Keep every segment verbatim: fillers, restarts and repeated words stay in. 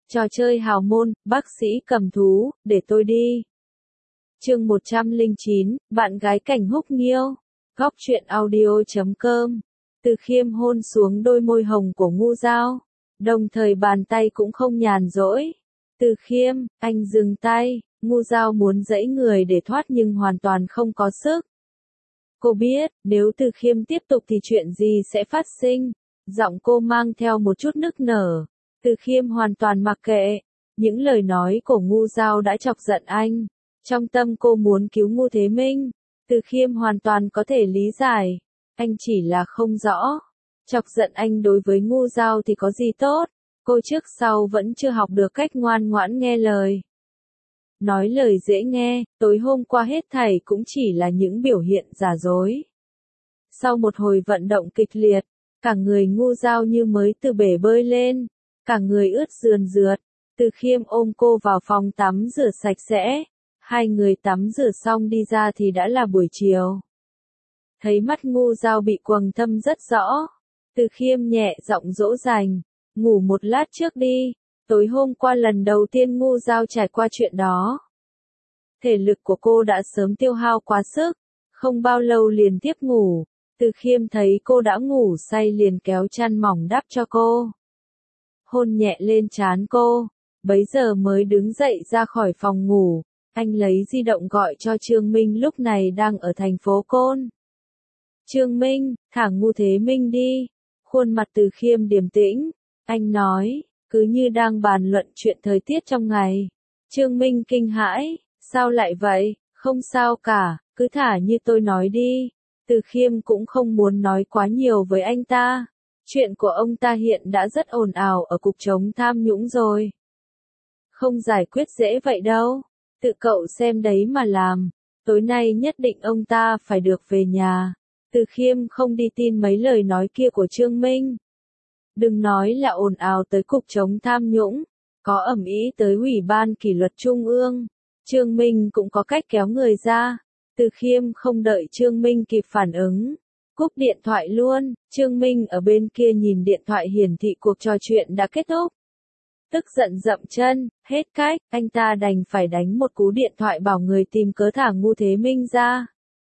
Trò chơi hào môn, bác sĩ cầm thú, để tôi đi. Chương một trăm lẻ chín, bạn gái Cảnh Húc Nghiêu. Góc truyện audio chấm com. Từ Khiêm hôn xuống đôi môi hồng của Ngu Dao, đồng thời bàn tay cũng không nhàn rỗi. Từ Khiêm, anh dừng tay. Ngu Dao muốn giãy người để thoát nhưng hoàn toàn không có sức. Cô biết, nếu Từ Khiêm tiếp tục thì chuyện gì sẽ phát sinh. Giọng cô mang theo một chút nức nở. Từ Khiêm hoàn toàn mặc kệ. Những lời nói của Ngu Dao đã chọc giận anh. Trong tâm cô muốn cứu Ngu Thế Minh. Từ Khiêm hoàn toàn có thể lý giải. Anh chỉ là không rõ. Chọc giận anh đối với Ngu Dao thì có gì tốt. Cô trước sau vẫn chưa học được cách ngoan ngoãn nghe lời. Nói lời dễ nghe, tối hôm qua hết thảy cũng chỉ là những biểu hiện giả dối. Sau một hồi vận động kịch liệt, cả người Ngu Dao như mới từ bể bơi lên, cả người ướt rườn rượt. Từ Khiêm ôm cô vào phòng tắm rửa sạch sẽ. Hai người tắm rửa xong đi ra thì đã là buổi chiều. Thấy mắt Ngu Dao bị quầng thâm rất rõ. Từ Khiêm nhẹ giọng dỗ dành, ngủ một lát trước đi. Tối hôm qua lần đầu tiên Ngu Dao trải qua chuyện đó. Thể lực của cô đã sớm tiêu hao quá sức, không bao lâu liền tiếp ngủ. Từ Khiêm thấy cô đã ngủ say liền kéo chăn mỏng đắp cho cô. Hôn nhẹ lên trán cô, bấy giờ mới đứng dậy ra khỏi phòng ngủ. Anh lấy di động gọi cho Trương Minh lúc này đang ở thành phố Côn. Trương Minh, thả Ngu Thế Minh đi. Khuôn mặt Từ Khiêm điềm tĩnh. Anh nói, cứ như đang bàn luận chuyện thời tiết trong ngày. Trương Minh kinh hãi, sao lại vậy, không sao cả, cứ thả như tôi nói đi. Từ Khiêm cũng không muốn nói quá nhiều với anh ta. Chuyện của ông ta hiện đã rất ồn ào ở cục chống tham nhũng rồi. Không giải quyết dễ vậy đâu. Tự cậu xem đấy mà làm. Tối nay nhất định ông ta phải được về nhà. Từ Khiêm không đi tin mấy lời nói kia của Trương Minh. Đừng nói là ồn ào tới cục chống tham nhũng. Có ầm ĩ tới Ủy ban kỷ luật Trung ương. Trương Minh cũng có cách kéo người ra. Từ Khiêm không đợi Trương Minh kịp phản ứng. Cúp điện thoại luôn. Trương Minh ở bên kia nhìn điện thoại hiển thị cuộc trò chuyện đã kết thúc. Tức giận dậm chân, hết cách, anh ta đành phải đánh một cú điện thoại bảo người tìm cớ thả Ngu Thế Minh ra.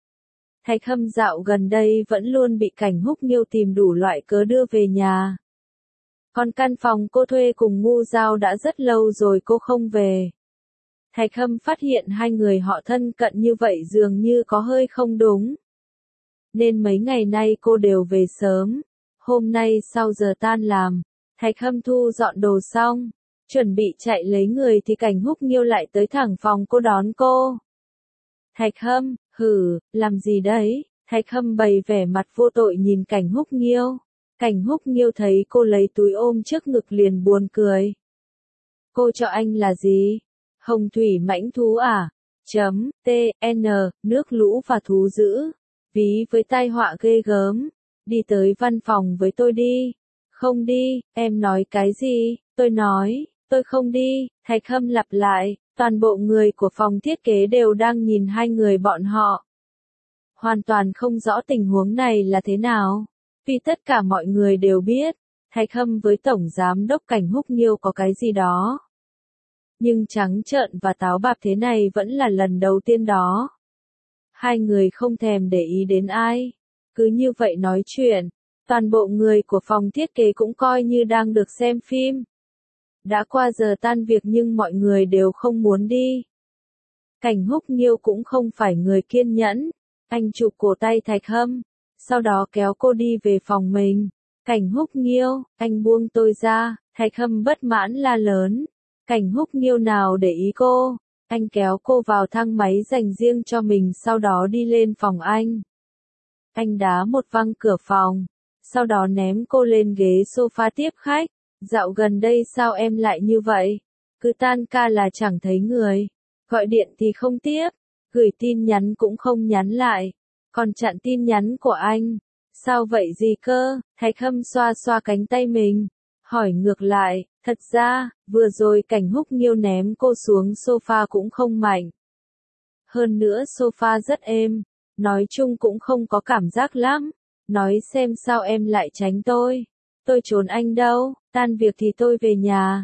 Thạch Hâm dạo gần đây vẫn luôn bị Cảnh Húc Nghiêu tìm đủ loại cớ đưa về nhà. Còn căn phòng cô thuê cùng Ngu Dao đã rất lâu rồi cô không về. Thạch Hâm phát hiện hai người họ thân cận như vậy dường như có hơi không đúng. Nên mấy ngày nay cô đều về sớm. Hôm nay sau giờ tan làm, Thạch Hâm thu dọn đồ xong, chuẩn bị chạy lấy người thì Cảnh Húc Nghiêu lại tới thẳng phòng cô đón cô. Thạch Hâm, hử, làm gì đấy? Thạch Hâm bày vẻ mặt vô tội nhìn Cảnh Húc Nghiêu. Cảnh Húc Nghiêu thấy cô lấy túi ôm trước ngực liền buồn cười. Cô cho anh là gì? Hồng thủy mãnh thú à? Chấm, T, N, nước lũ và thú dữ. Ví với tai họa ghê gớm. Đi tới văn phòng với tôi đi. Không đi, em nói cái gì? Tôi nói, tôi không đi. Thạch Hâm lặp lại, toàn bộ người của phòng thiết kế đều đang nhìn hai người bọn họ. Hoàn toàn không rõ tình huống này là thế nào. Vì tất cả mọi người đều biết, Thạch Hâm với Tổng Giám đốc Cảnh Húc Nghiêu có cái gì đó. Nhưng trắng trợn và táo bạo thế này vẫn là lần đầu tiên đó. Hai người không thèm để ý đến ai. Cứ như vậy nói chuyện. Toàn bộ người của phòng thiết kế cũng coi như đang được xem phim. Đã qua giờ tan việc nhưng mọi người đều không muốn đi. Cảnh Húc Nghiêu cũng không phải người kiên nhẫn. Anh chụp cổ tay Thạch Hâm, sau đó kéo cô đi về phòng mình. Cảnh Húc Nghiêu, anh buông tôi ra. Thạch Hâm bất mãn la lớn. Cảnh Húc Nghiêu nào để ý cô. Anh kéo cô vào thang máy dành riêng cho mình sau đó đi lên phòng anh. Anh đá một văng cửa phòng. Sau đó ném cô lên ghế sofa tiếp khách. Dạo gần đây sao em lại như vậy? Cứ tan ca là chẳng thấy người. Gọi điện thì không tiếp. Gửi tin nhắn cũng không nhắn lại. Còn chặn tin nhắn của anh. Sao vậy gì cơ? Thạch Hâm xoa xoa cánh tay mình. Hỏi ngược lại, thật ra, vừa rồi Cảnh Húc Nghiêu ném cô xuống sofa cũng không mạnh. Hơn nữa sofa rất êm. Nói chung cũng không có cảm giác lắm. Nói xem sao em lại tránh tôi. Tôi trốn anh đâu, tan việc thì tôi về nhà.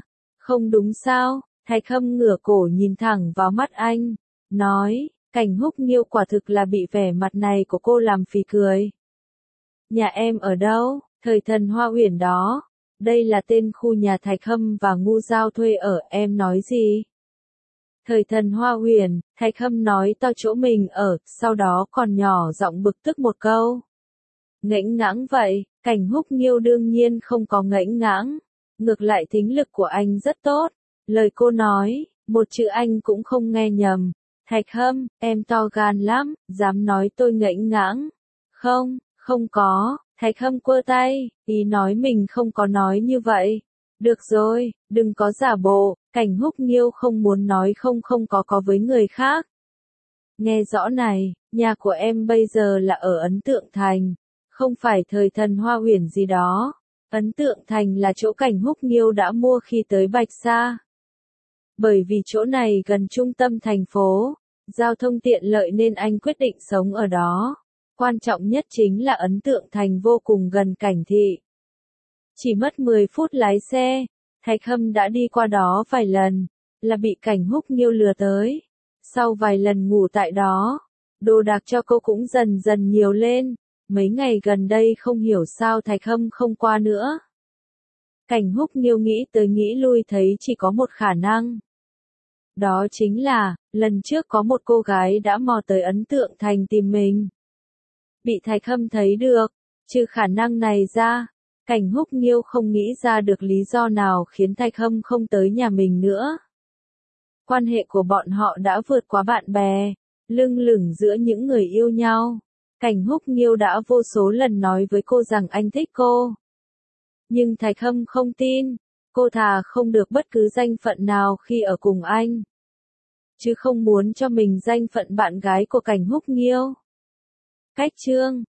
Không đúng sao? Thạch Hâm ngửa cổ nhìn thẳng vào mắt anh, nói, Cảnh Húc Nghiêu quả thực là bị vẻ mặt này của cô làm phì cười. Nhà em ở đâu? Thời Thần Hoa Uyển đó. Đây là tên khu nhà Thạch Hâm và Ngu Giao thuê ở, em nói gì? Thời Thần Hoa Uyển, Thạch Hâm nói to chỗ mình ở, sau đó còn nhỏ giọng bực tức một câu. Ngẫnh ngãng vậy, Cảnh Húc Nghiêu đương nhiên không có ngẫnh ngãng, ngược lại thính lực của anh rất tốt. Lời cô nói, một chữ anh cũng không nghe nhầm. Thạch Hâm, em to gan lắm, dám nói tôi ngẫnh ngãng. Không, không có, Thạch Hâm quơ tay, ý nói mình không có nói như vậy. Được rồi, đừng có giả bộ, Cảnh Húc Nghiêu không muốn nói không không có có với người khác. Nghe rõ này, nhà của em bây giờ là ở Ấn Tượng Thành, không phải Thời Thần Hoa Uyển gì đó. Ấn Tượng Thành là chỗ Cảnh Húc Nghiêu đã mua khi tới Bạch Sa. Bởi vì chỗ này gần trung tâm thành phố, giao thông tiện lợi nên anh quyết định sống ở đó. Quan trọng nhất chính là Ấn Tượng Thành vô cùng gần Cảnh thị. Chỉ mất mười phút lái xe, Thạch Hâm đã đi qua đó vài lần, là bị Cảnh Húc Nghiêu lừa tới. Sau vài lần ngủ tại đó, đồ đạc cho cô cũng dần dần nhiều lên, mấy ngày gần đây không hiểu sao Thạch Hâm không qua nữa. Cảnh Húc Nghiêu nghĩ tới nghĩ lui thấy chỉ có một khả năng. Đó chính là, lần trước có một cô gái đã mò tới Ấn Tượng Thành tìm mình. Bị Thạch Hâm thấy được, trừ khả năng này ra, Cảnh Húc Nghiêu không nghĩ ra được lý do nào khiến Thạch Hâm không tới nhà mình nữa. Quan hệ của bọn họ đã vượt quá bạn bè, lưng lửng giữa những người yêu nhau. Cảnh Húc Nghiêu đã vô số lần nói với cô rằng anh thích cô. Nhưng Thạch Hâm không tin, cô thà không được bất cứ danh phận nào khi ở cùng anh. Chứ không muốn cho mình danh phận bạn gái của Cảnh Húc Nghiêu. Cách chương